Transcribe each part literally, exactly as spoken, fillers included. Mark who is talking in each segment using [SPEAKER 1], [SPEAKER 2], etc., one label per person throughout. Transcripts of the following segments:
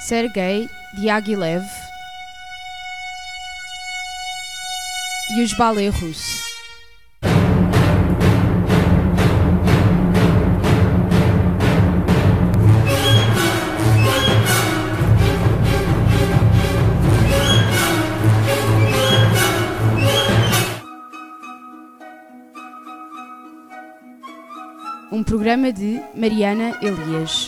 [SPEAKER 1] Sergei Diaghilev e os balés russos. Um programa de Mariana Elias.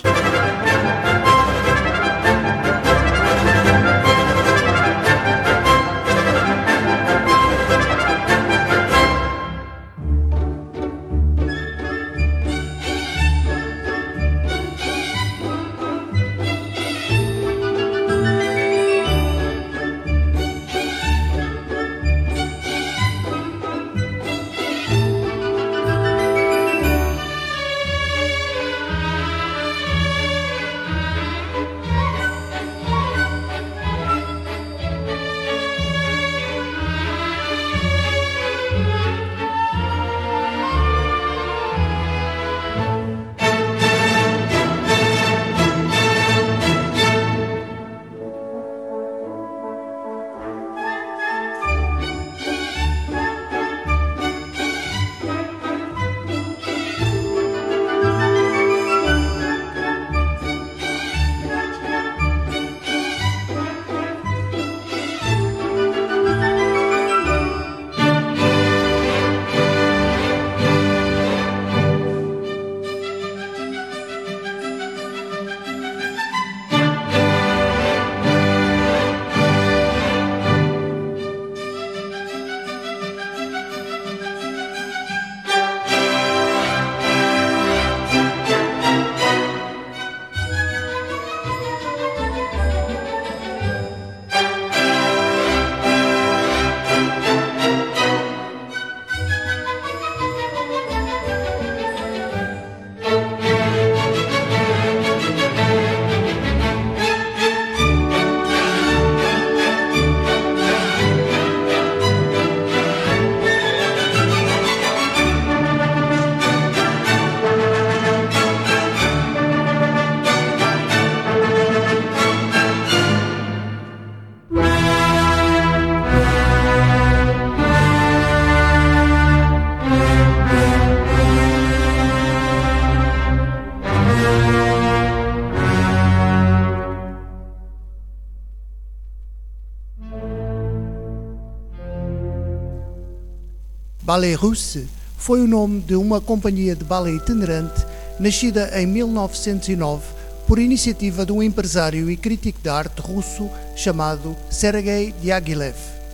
[SPEAKER 2] Ballet Russe foi o nome de uma companhia de ballet itinerante nascida em mil novecentos e nove por iniciativa de um empresário e crítico de arte russo chamado Sergei Diaghilev.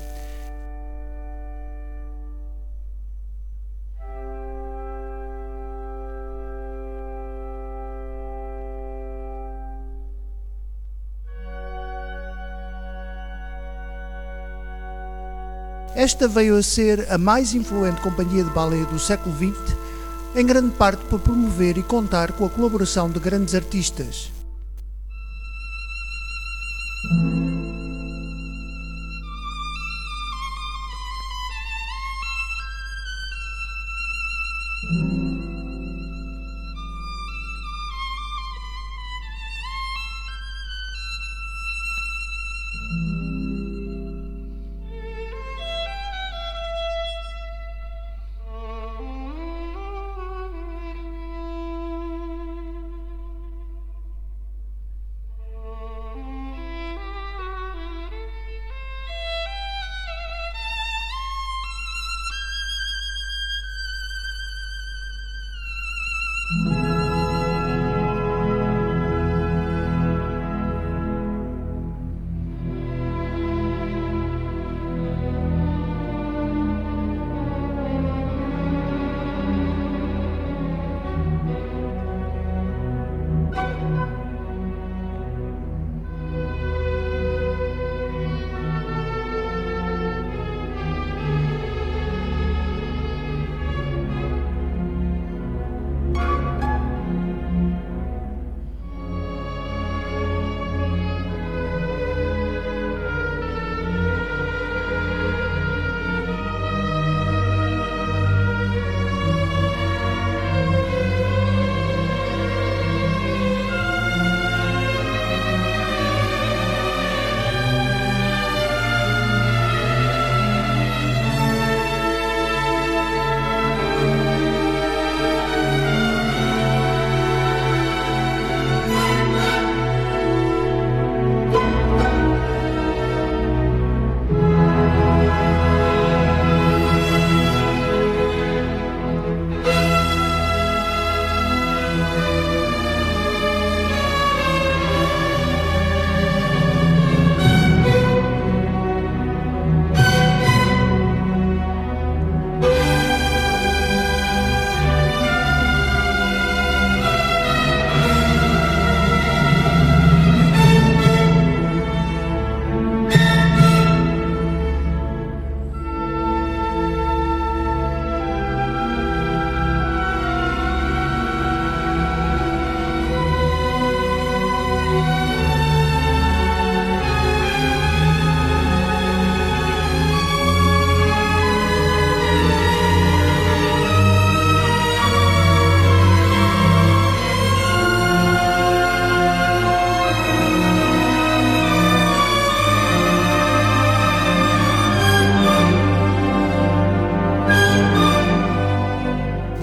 [SPEAKER 2] Esta veio a ser a mais influente companhia de ballet do século vinte, em grande parte por promover e contar com a colaboração de grandes artistas.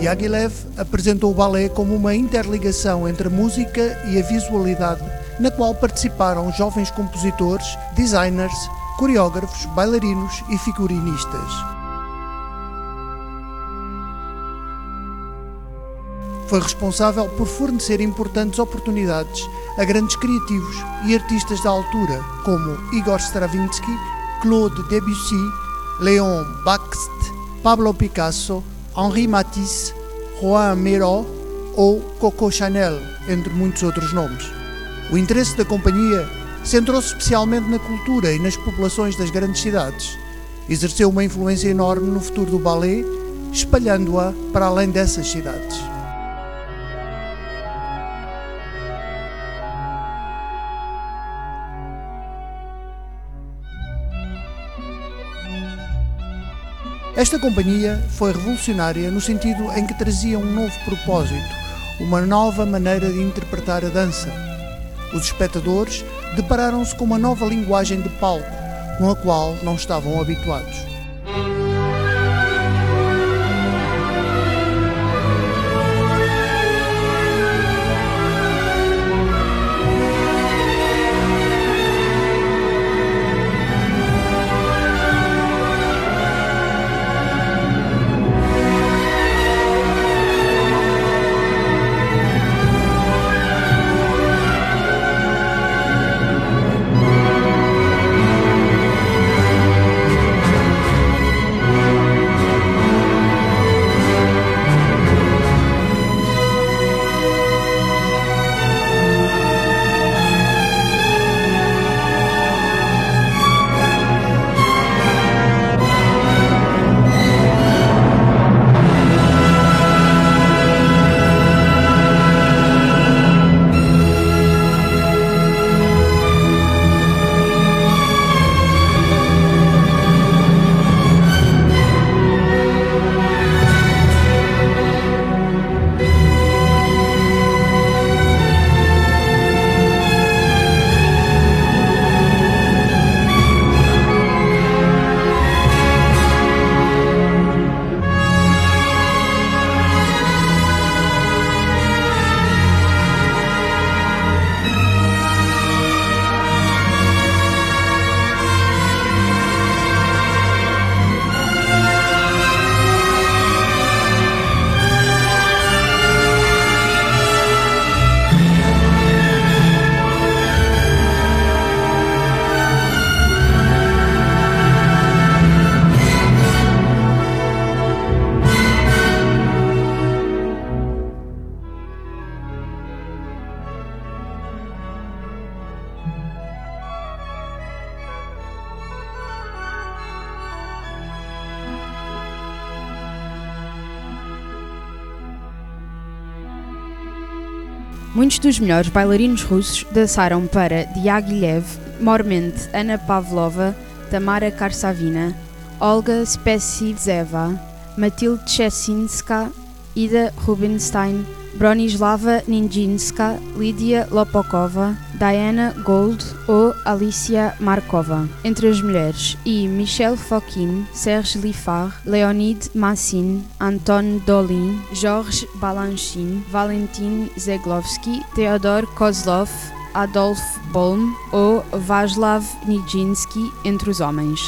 [SPEAKER 2] Diaghilev apresentou o balé como uma interligação entre a música e a visualidade, na qual participaram jovens compositores, designers, coreógrafos, bailarinos e figurinistas. Foi responsável por fornecer importantes oportunidades a grandes criativos e artistas da altura, como Igor Stravinsky, Claude Debussy, Léon Bakst, Pablo Picasso, Henri Matisse, Juan Miró ou Coco Chanel, entre muitos outros nomes. O interesse da companhia centrou-se especialmente na cultura e nas populações das grandes cidades. Exerceu uma influência enorme no futuro do ballet, espalhando-a para além dessas cidades. Esta companhia foi revolucionária no sentido em que trazia um novo propósito, uma nova maneira de interpretar a dança. Os espectadores depararam-se com uma nova linguagem de palco, com a qual não estavam habituados.
[SPEAKER 1] Muitos dos melhores bailarinos russos dançaram para Diaghilev, mormente Anna Pavlova, Tamara Karsavina, Olga Spesivtseva, Matilde Cheshinska, Ida Rubinstein, Bronislava Ninjinska, Lídia Lopokova, Diana Gold ou Alicia Markova, entre as mulheres, e Michel Fokine, Serge Liffard, Leonid Massin, Anton Dolin, Georges Balanchine, Valentin Zeglovsky, Theodor Kozlov, Adolf Bohm ou Václav Nijinsky, entre os homens.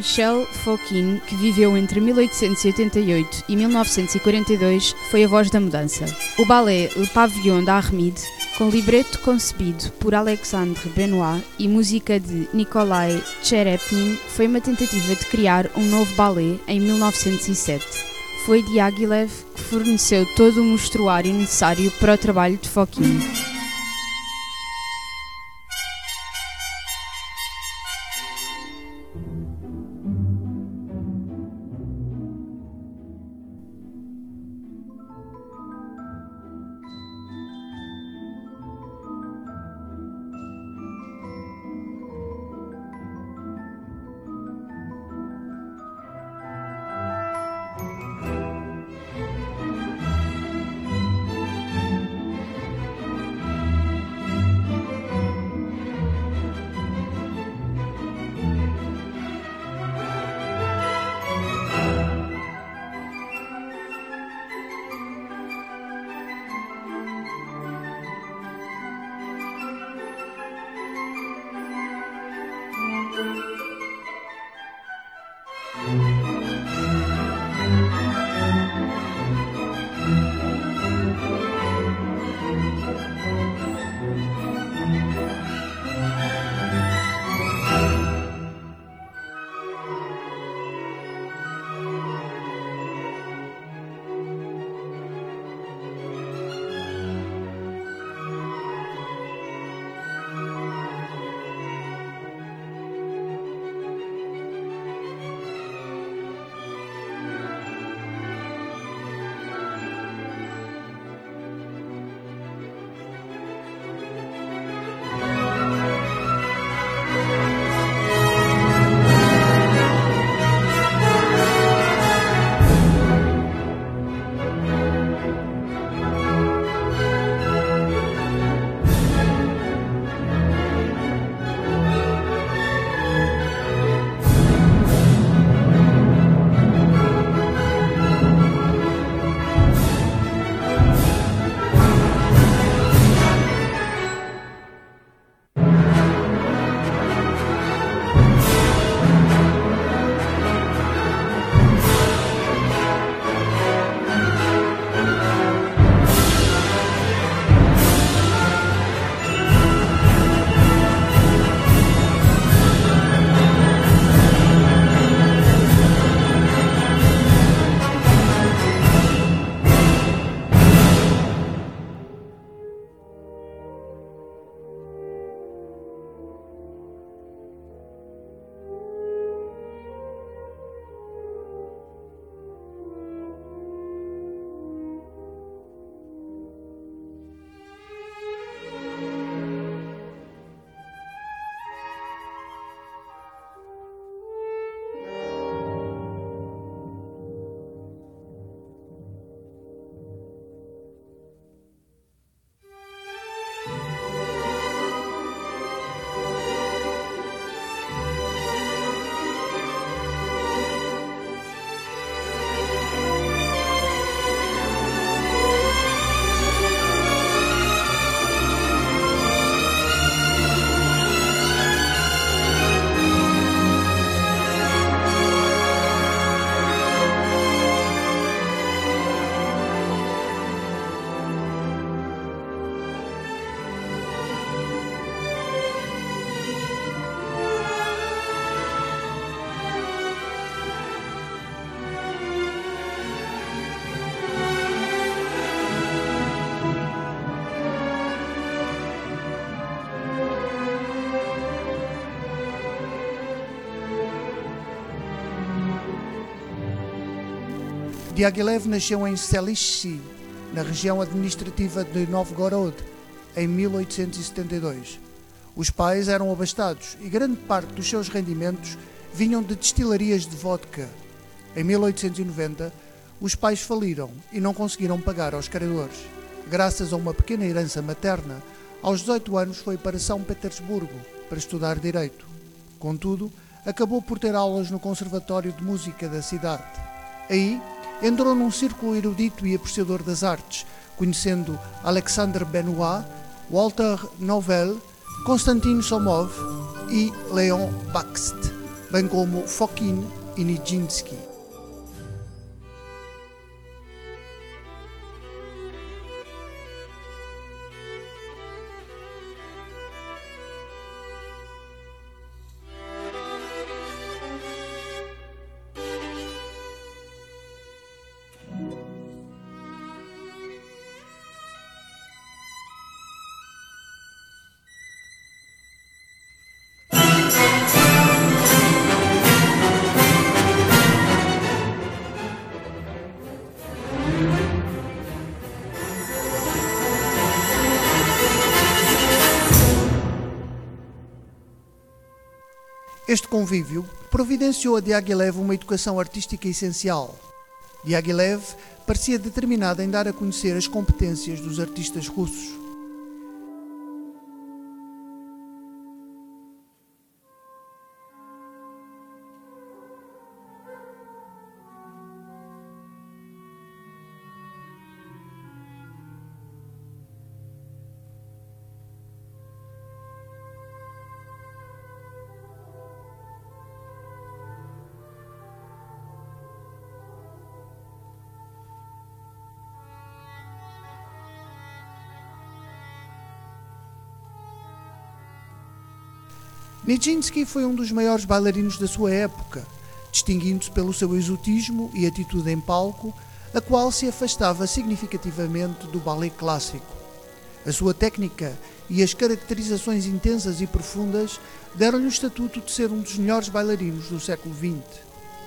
[SPEAKER 1] Michel Fokine, que viveu entre mil oitocentos e oitenta e oito e mil novecentos e quarenta e dois, foi a voz da mudança. O ballet Le Pavillon d'Armide, com libreto concebido por Alexandre Benoit e música de Nikolai Cherepnin, foi uma tentativa de criar um novo ballet em mil novecentos e sete. Foi Diaghilev que forneceu todo o mostruário necessário para o trabalho de Fokine.
[SPEAKER 2] Diaghilev nasceu em Selici, na região administrativa de Novgorod, em mil oitocentos e setenta e dois. Os pais eram abastados e grande parte dos seus rendimentos vinham de destilarias de vodka. Em mil oitocentos e noventa, os pais faliram e não conseguiram pagar aos credores. Graças a uma pequena herança materna, aos dezoito anos foi para São Petersburgo para estudar Direito. Contudo, acabou por ter aulas no Conservatório de Música da cidade. Aí, entrou num círculo erudito e apreciador das artes, conhecendo Alexandre Benoit, Walter Nouvel, Konstantin Somov e Leon Bakst. bem como Fokin e Nijinsky. Este convívio providenciou a Diaghilev uma educação artística essencial. Diaghilev parecia determinado em dar a conhecer as competências dos artistas russos. Nijinsky foi um dos maiores bailarinos da sua época, distinguindo-se pelo seu exotismo e atitude em palco, a qual se afastava significativamente do ballet clássico. A sua técnica e as caracterizações intensas e profundas deram-lhe o estatuto de ser um dos melhores bailarinos do século vinte.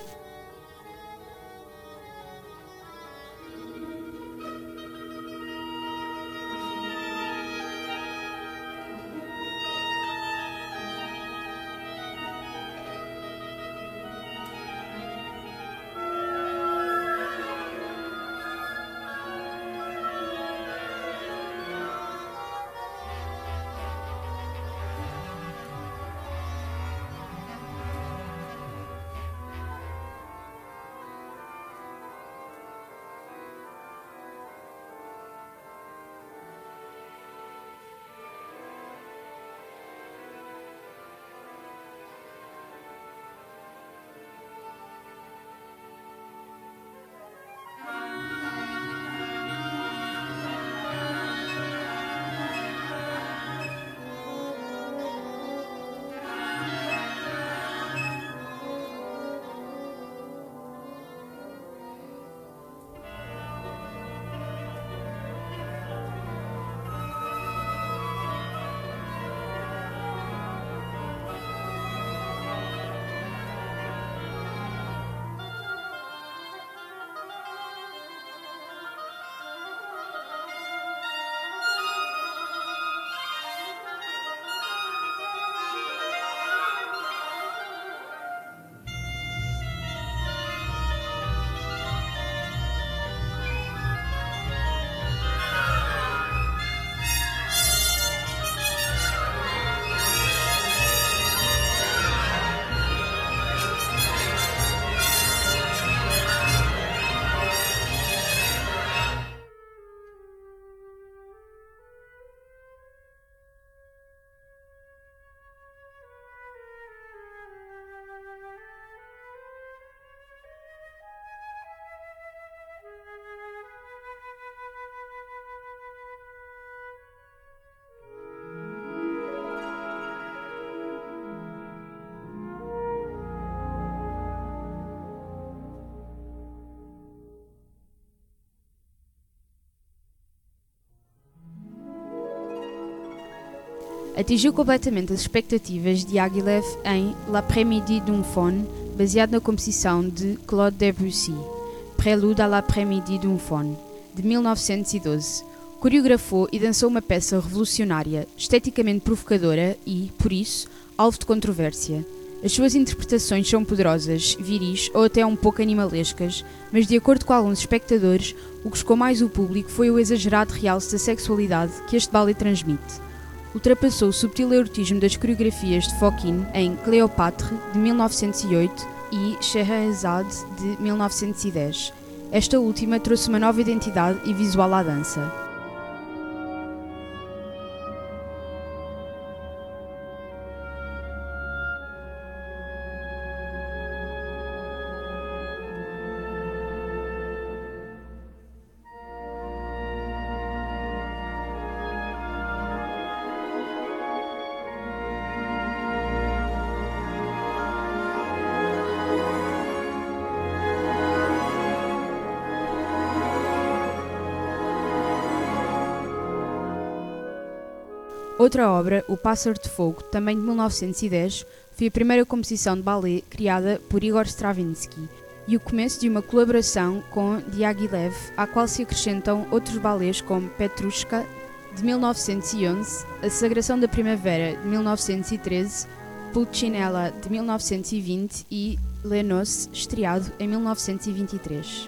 [SPEAKER 1] Atingiu completamente as expectativas de Diaghilev em L'après-midi d'un faune, baseado na composição de Claude Debussy, Prélude à l'après-midi d'un faune, de mil novecentos e doze. Coreografou e dançou uma peça revolucionária, esteticamente provocadora e, por isso, alvo de controvérsia. As suas interpretações são poderosas, viris ou até um pouco animalescas, mas de acordo com alguns espectadores, o que chocou mais o público foi o exagerado realce da sexualidade que este ballet transmite. Ultrapassou o subtil erotismo das coreografias de Fokin em Cléopâtre, de mil novecentos e oito, e Scheherazade, de mil novecentos e dez. Esta última trouxe uma nova identidade e visual à dança. Outra obra, O Pássaro de Fogo, também de mil novecentos e dez, foi a primeira composição de ballet criada por Igor Stravinsky e o começo de uma colaboração com Diaghilev, à qual se acrescentam outros ballets como Petrushka, de mil novecentos e onze, A Sagração da Primavera, de mil novecentos e treze, Pulcinella, de mil novecentos e vinte e Les Noces, estreado em mil novecentos e vinte e três.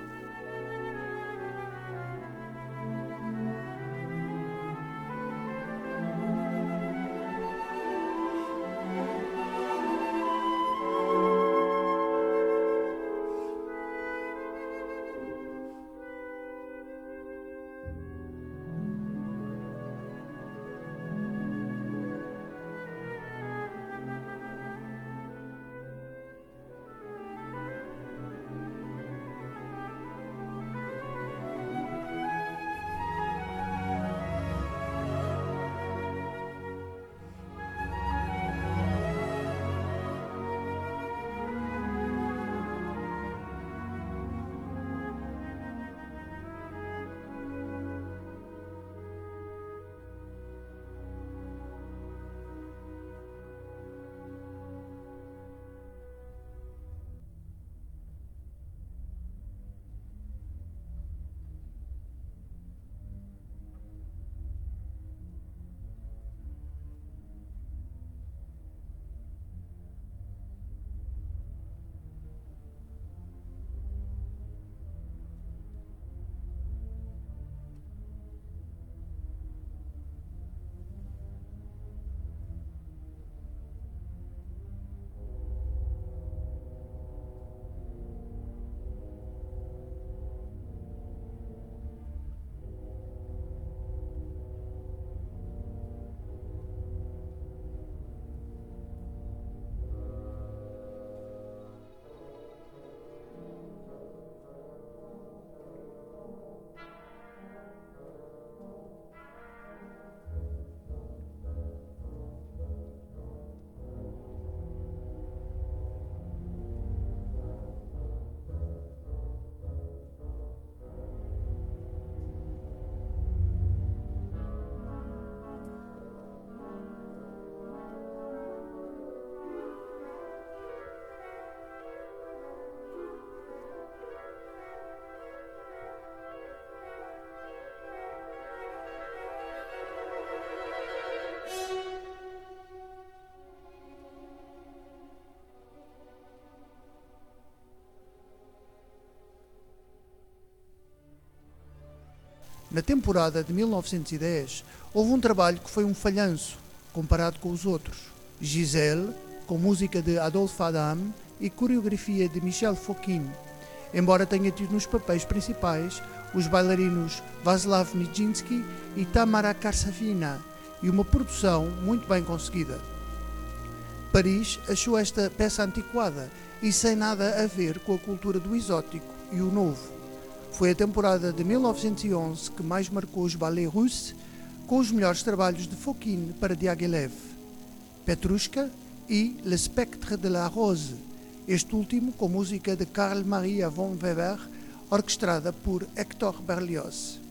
[SPEAKER 2] Na temporada de mil novecentos e dez, houve um trabalho que foi um falhanço, comparado com os outros. Giselle, com música de Adolphe Adam e coreografia de Michel Fokine, embora tenha tido nos papéis principais os bailarinos Václav Nijinsky e Tamara Karsavina, e uma produção muito bem conseguida. Paris achou esta peça antiquada e sem nada a ver com a cultura do exótico e o novo. Foi a temporada de mil novecentos e onze que mais marcou os ballets russes, com os melhores trabalhos de Fokine para Diaghilev, Petrushka e Le Spectre de la Rose, este último com música de Carl Maria von Weber, orquestrada por Hector Berlioz.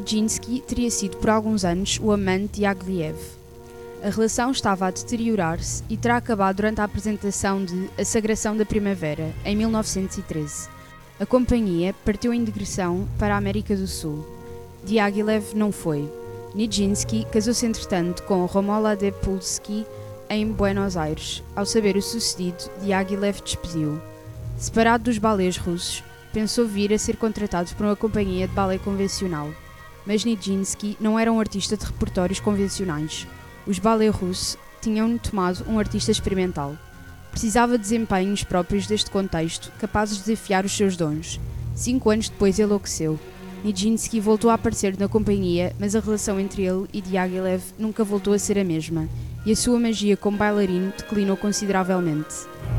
[SPEAKER 1] Nijinsky teria sido por alguns anos o amante de Agliev. A relação estava a deteriorar-se e terá acabado durante a apresentação de A Sagração da Primavera, em mil novecentos e treze. A companhia partiu em digressão para a América do Sul. Diaghilev não foi. Nijinsky casou-se entretanto com Romola Depulski em Buenos Aires. Ao saber o sucedido, Diaghilev despediu. Separado dos balés russos, pensou vir a ser contratado por uma companhia de balé convencional. Mas Nijinsky não era um artista de repertórios convencionais. Os balés russos tinham tomado um artista experimental. Precisava de desempenhos próprios deste contexto, capazes de desafiar os seus dons. Cinco anos depois enlouqueceu. Nijinsky voltou a aparecer na companhia, mas a relação entre ele e Diaghilev nunca voltou a ser a mesma, e a sua magia como bailarino declinou consideravelmente.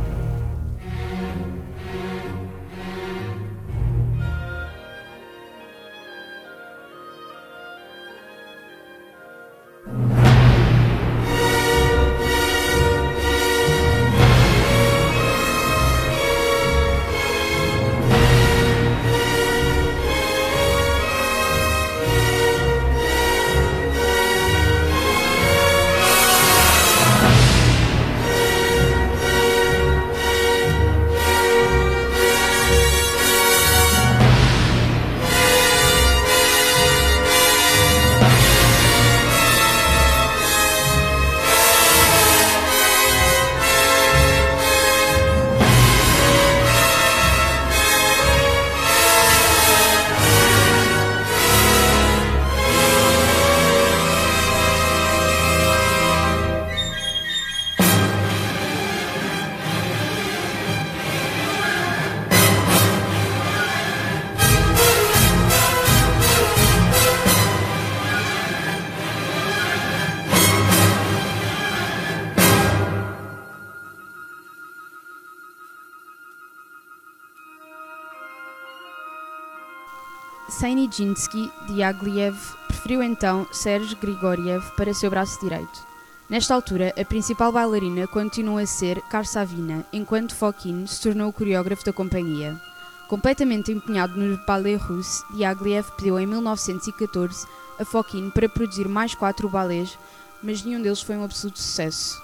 [SPEAKER 1] Sem Nijinsky, Diaghilev preferiu então Serge Grigoriev para seu braço direito. Nesta altura, a principal bailarina continua a ser Karsavina, enquanto Fokin se tornou o coreógrafo da companhia. Completamente empenhado no ballet russo, Diaghilev pediu em mil novecentos e catorze a Fokin para produzir mais quatro balés, mas nenhum deles foi um absoluto sucesso.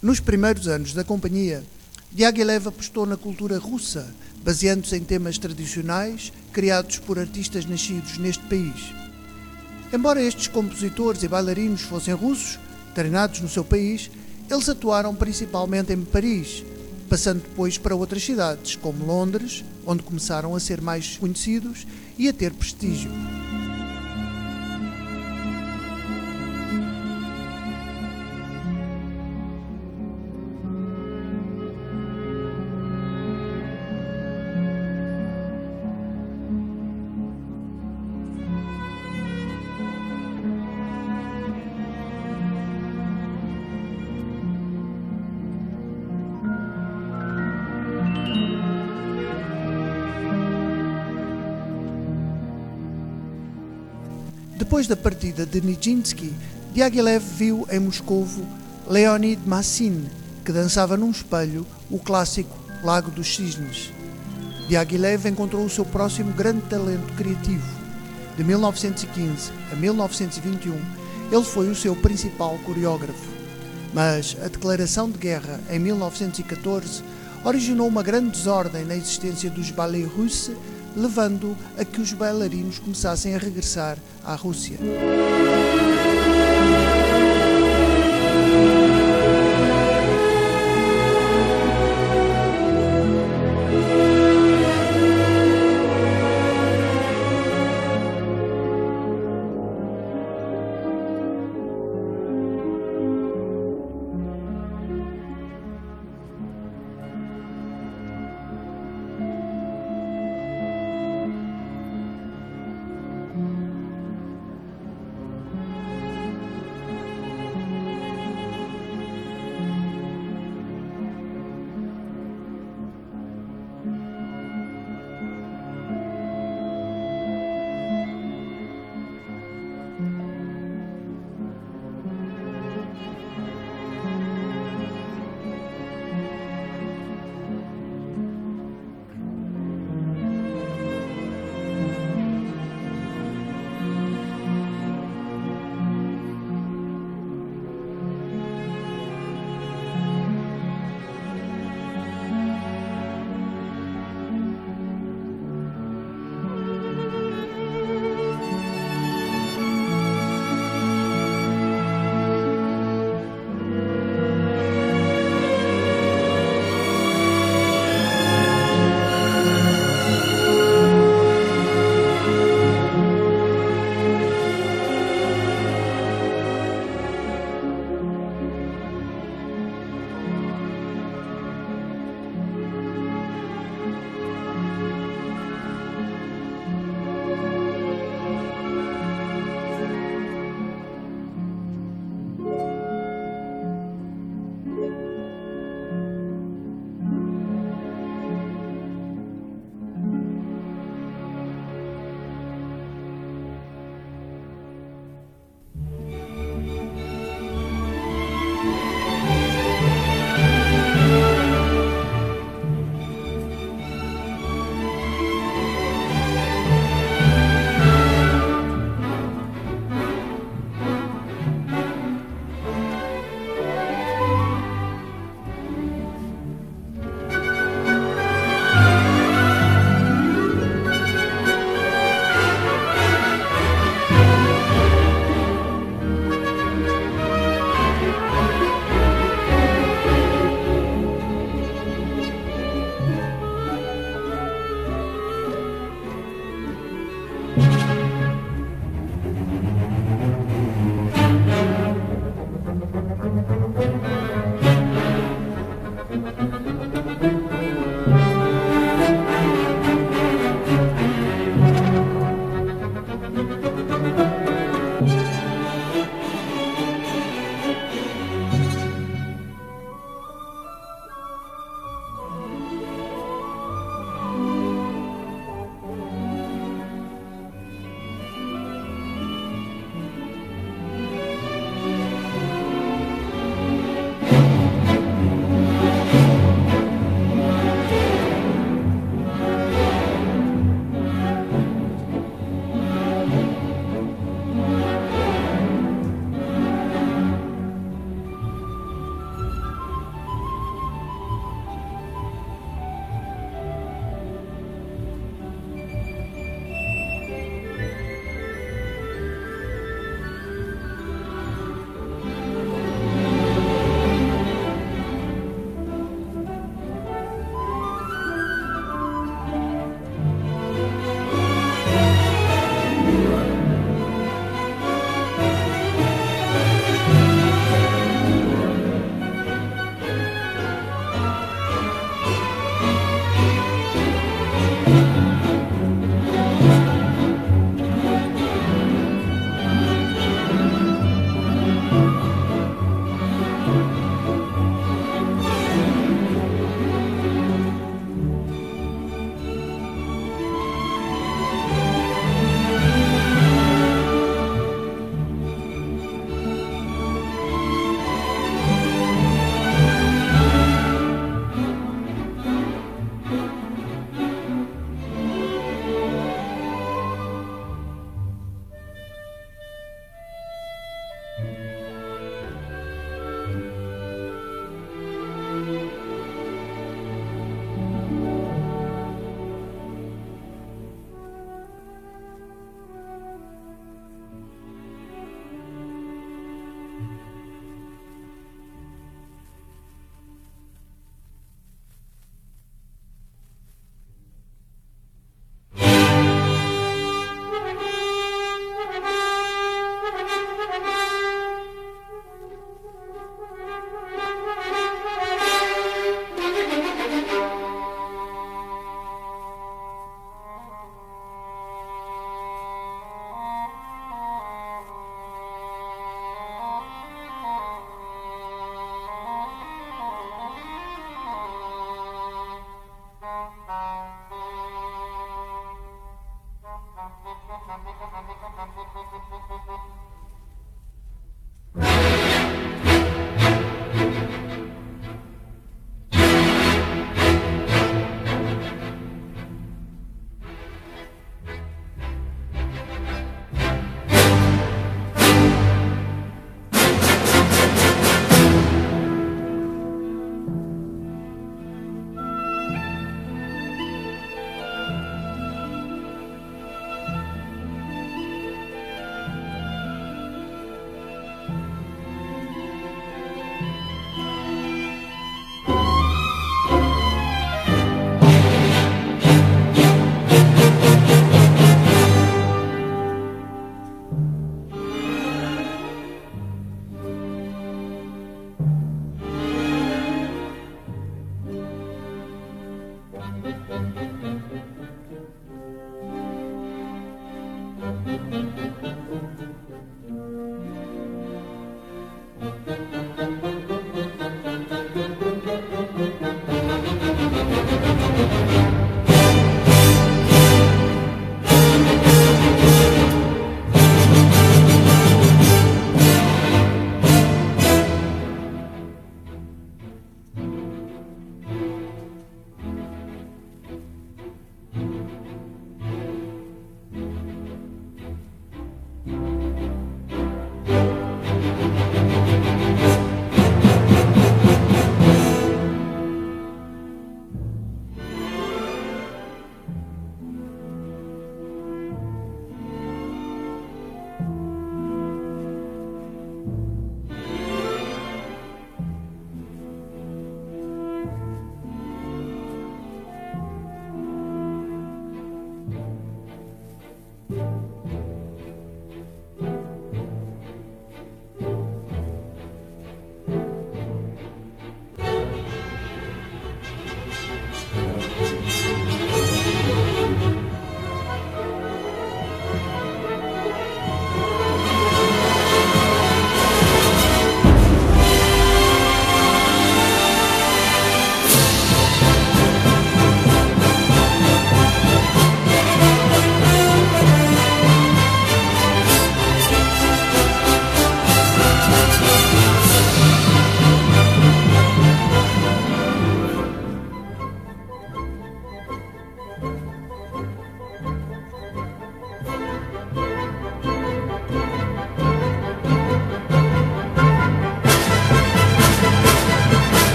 [SPEAKER 2] Nos primeiros anos da companhia, Diaghilev apostou na cultura russa, baseando-se em temas tradicionais criados por artistas nascidos neste país. Embora estes compositores e bailarinos fossem russos, treinados no seu país, eles atuaram principalmente em Paris, passando depois para outras cidades, como Londres, onde começaram a ser mais conhecidos e a ter prestígio. Depois da partida de Nijinsky, Diaghilev viu em Moscovo Leonid Massin, que dançava num espelho o clássico Lago dos Cisnes. Diaghilev encontrou o seu próximo grande talento criativo. De mil novecentos e quinze a mil novecentos e vinte e um, ele foi o seu principal coreógrafo. Mas a declaração de guerra em mil novecentos e catorze originou uma grande desordem na existência dos ballets russes, levando a que os bailarinos começassem a regressar à Rússia.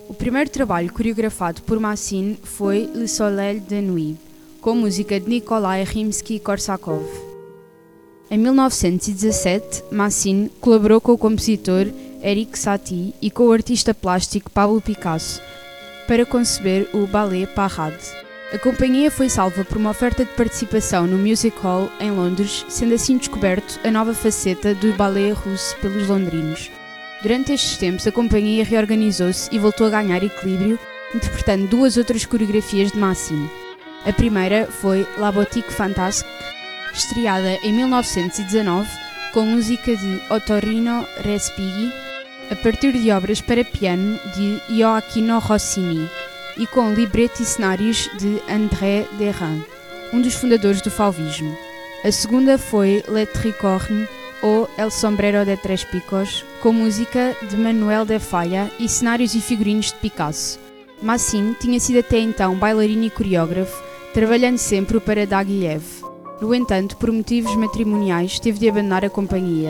[SPEAKER 1] O primeiro trabalho coreografado por Massine foi Le Soleil de Nuit, com música de Nikolai Rimsky-Korsakov. Em mil novecentos e dezassete, Massine colaborou com o compositor Erik Satie e com o artista plástico Pablo Picasso para conceber o Ballet Parade. A companhia foi salva por uma oferta de participação no Music Hall em Londres, sendo assim descoberto a nova faceta do ballet russo pelos londrinos. Durante estes tempos, a companhia reorganizou-se e voltou a ganhar equilíbrio, interpretando duas outras coreografias de Massine. A primeira foi La Boutique Fantasque, estreada em mil novecentos e dezanove com música de Ottorino Respighi, a partir de obras para piano de Gioacchino Rossini e com libreto e cenários de André Derain, um dos fundadores do fauvismo. A segunda foi Le Tricorne ou El Sombrero de Tres Picos, com música de Manuel de Falla e cenários e figurinos de Picasso. Massine tinha sido até então bailarino e coreógrafo, trabalhando sempre para Diaghilev. No entanto, por motivos matrimoniais, teve de abandonar a companhia.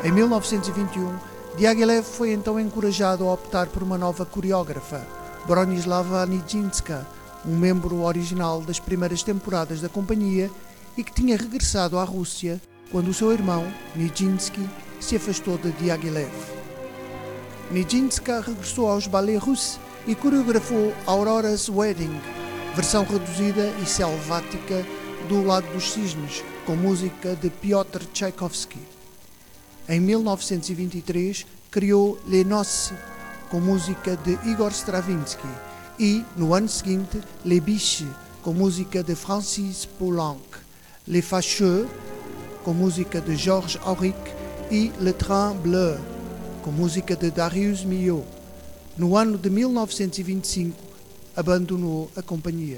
[SPEAKER 2] Em mil novecentos e vinte e um, Diaghilev foi então encorajado a optar por uma nova coreógrafa, Bronislava Nijinska, um membro original das primeiras temporadas da companhia e que tinha regressado à Rússia quando o seu irmão, Nijinsky, se afastou de Diaghilev. Nijinska regressou aos ballets russos e coreografou Aurora's Wedding, versão reduzida e selvática do Lado dos Cisnes, com música de Piotr Tchaikovsky. Em mil novecentos e vinte e três, criou Les Noces, com música de Igor Stravinsky, e, no ano seguinte, Les Biches, com música de Francis Poulenc, Les Fâcheux, com música de Georges Auric, e Le Train Bleu, com música de Darius Milhaud. No ano de mil novecentos e vinte e cinco, abandonou a companhia.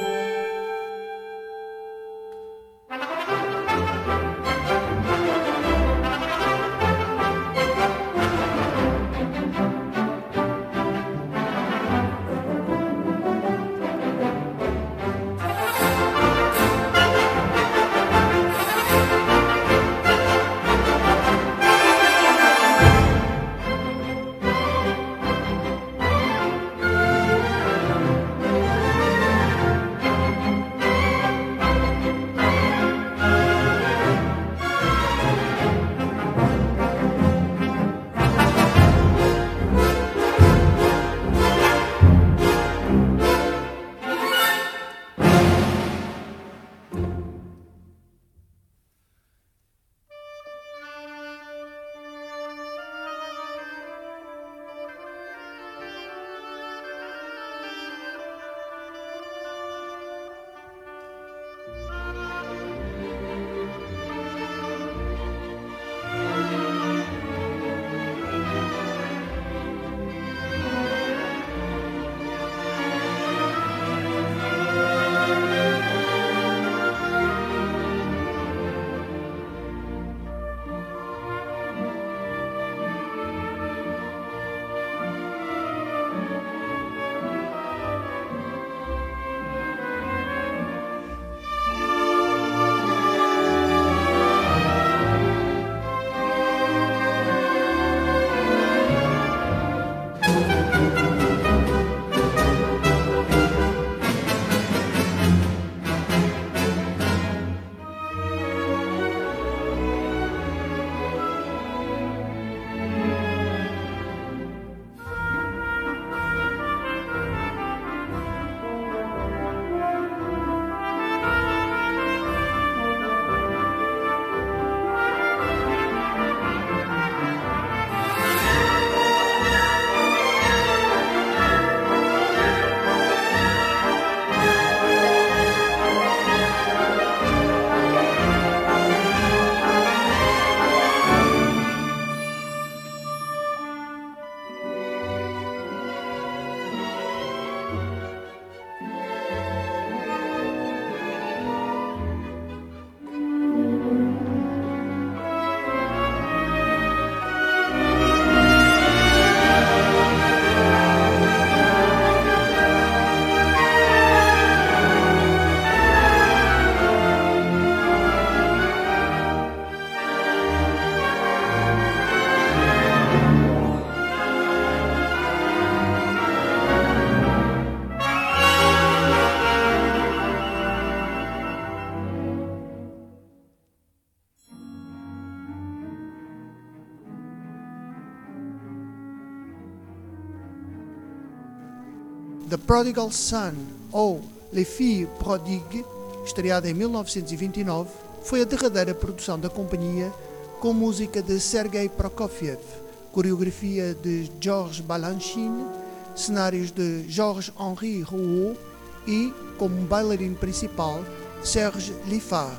[SPEAKER 2] The Prodigal Son, ou Les Filles Prodigues, estreada em mil novecentos e vinte e nove, foi a derradeira produção da companhia com música de Sergei Prokofiev, coreografia de Georges Balanchine, cenários de Georges-Henri Rouault e, como bailarino principal, Serge Liffard.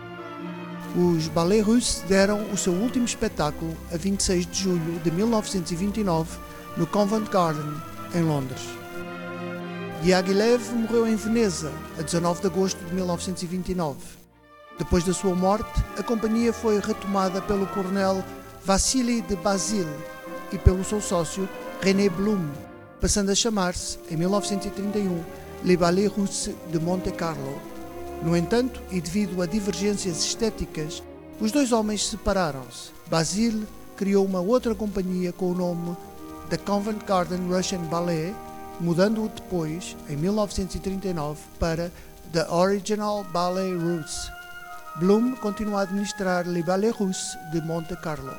[SPEAKER 2] Os ballets russos deram o seu último espetáculo a vinte e seis de julho de mil novecentos e vinte e nove no Covent Garden, em Londres. Diaghilev morreu em Veneza a dezanove de agosto de mil novecentos e vinte e nove. Depois da sua morte, a companhia foi retomada pelo coronel Vassili de Basile e pelo seu sócio René Blum, passando a chamar-se, em mil novecentos e trinta e um, Les Ballets Russes de Monte Carlo. No entanto, e devido a divergências estéticas, Os dois homens separaram-se. Basile criou uma outra companhia com o nome The Covent Garden Russian Ballet, mudando-o depois, em mil novecentos e trinta e nove, para The Original Ballet Russe. Blum continua a administrar Le Ballet Russe de Monte Carlo.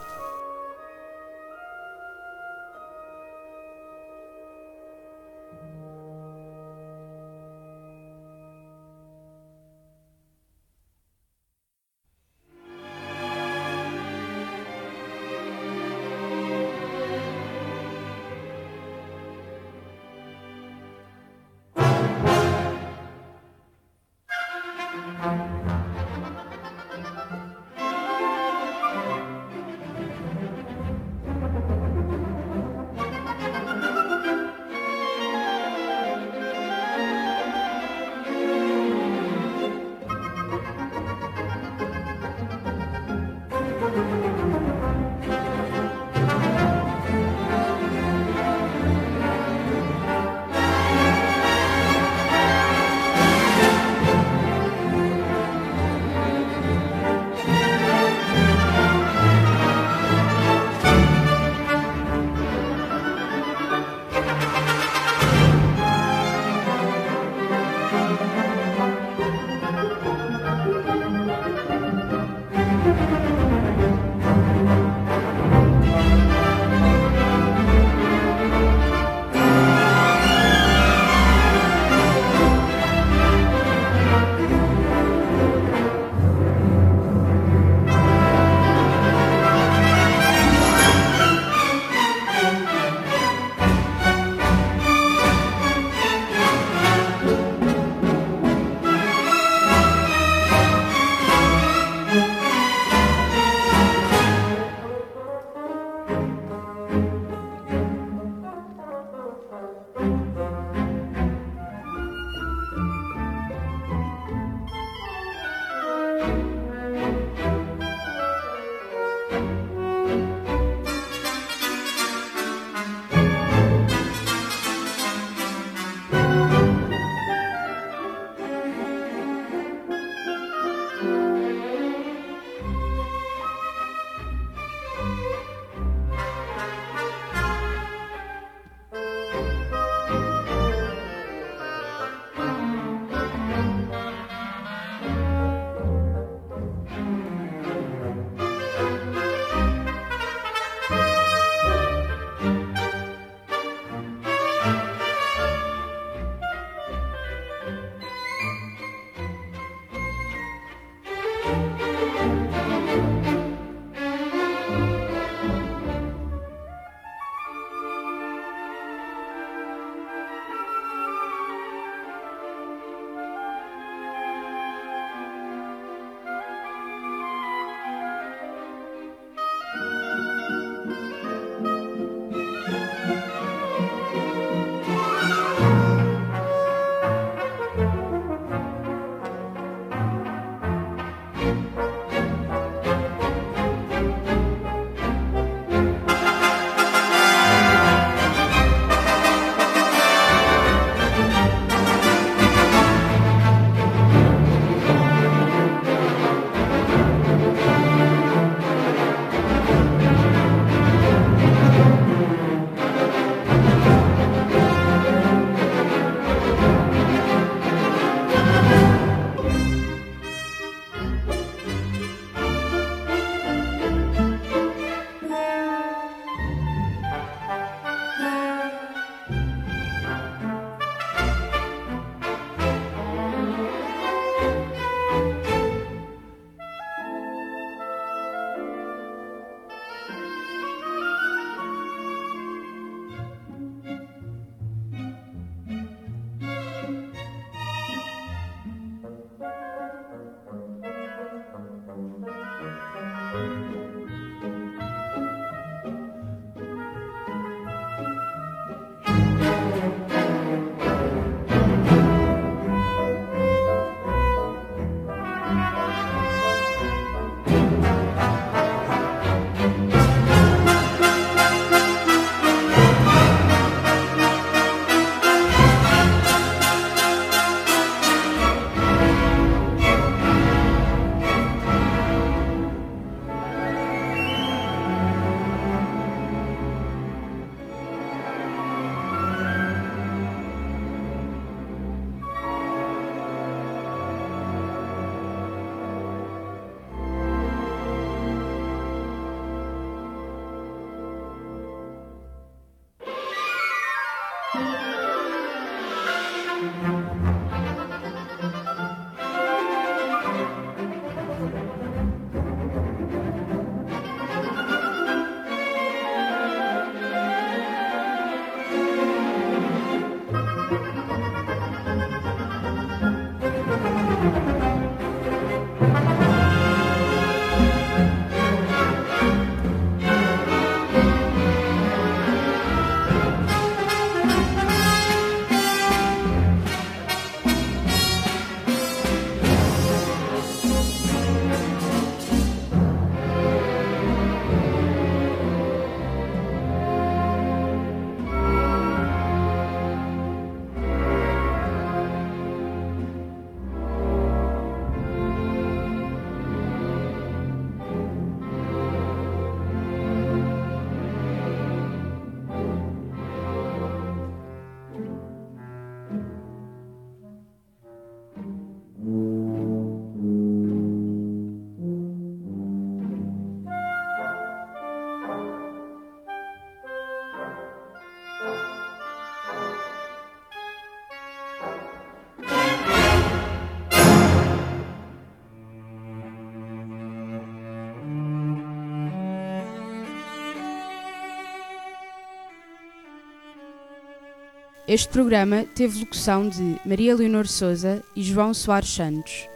[SPEAKER 1] Este programa teve locução de Maria Leonor Souza e João Soares Santos.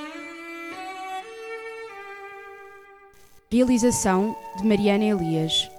[SPEAKER 1] Realização de Mariana Elias.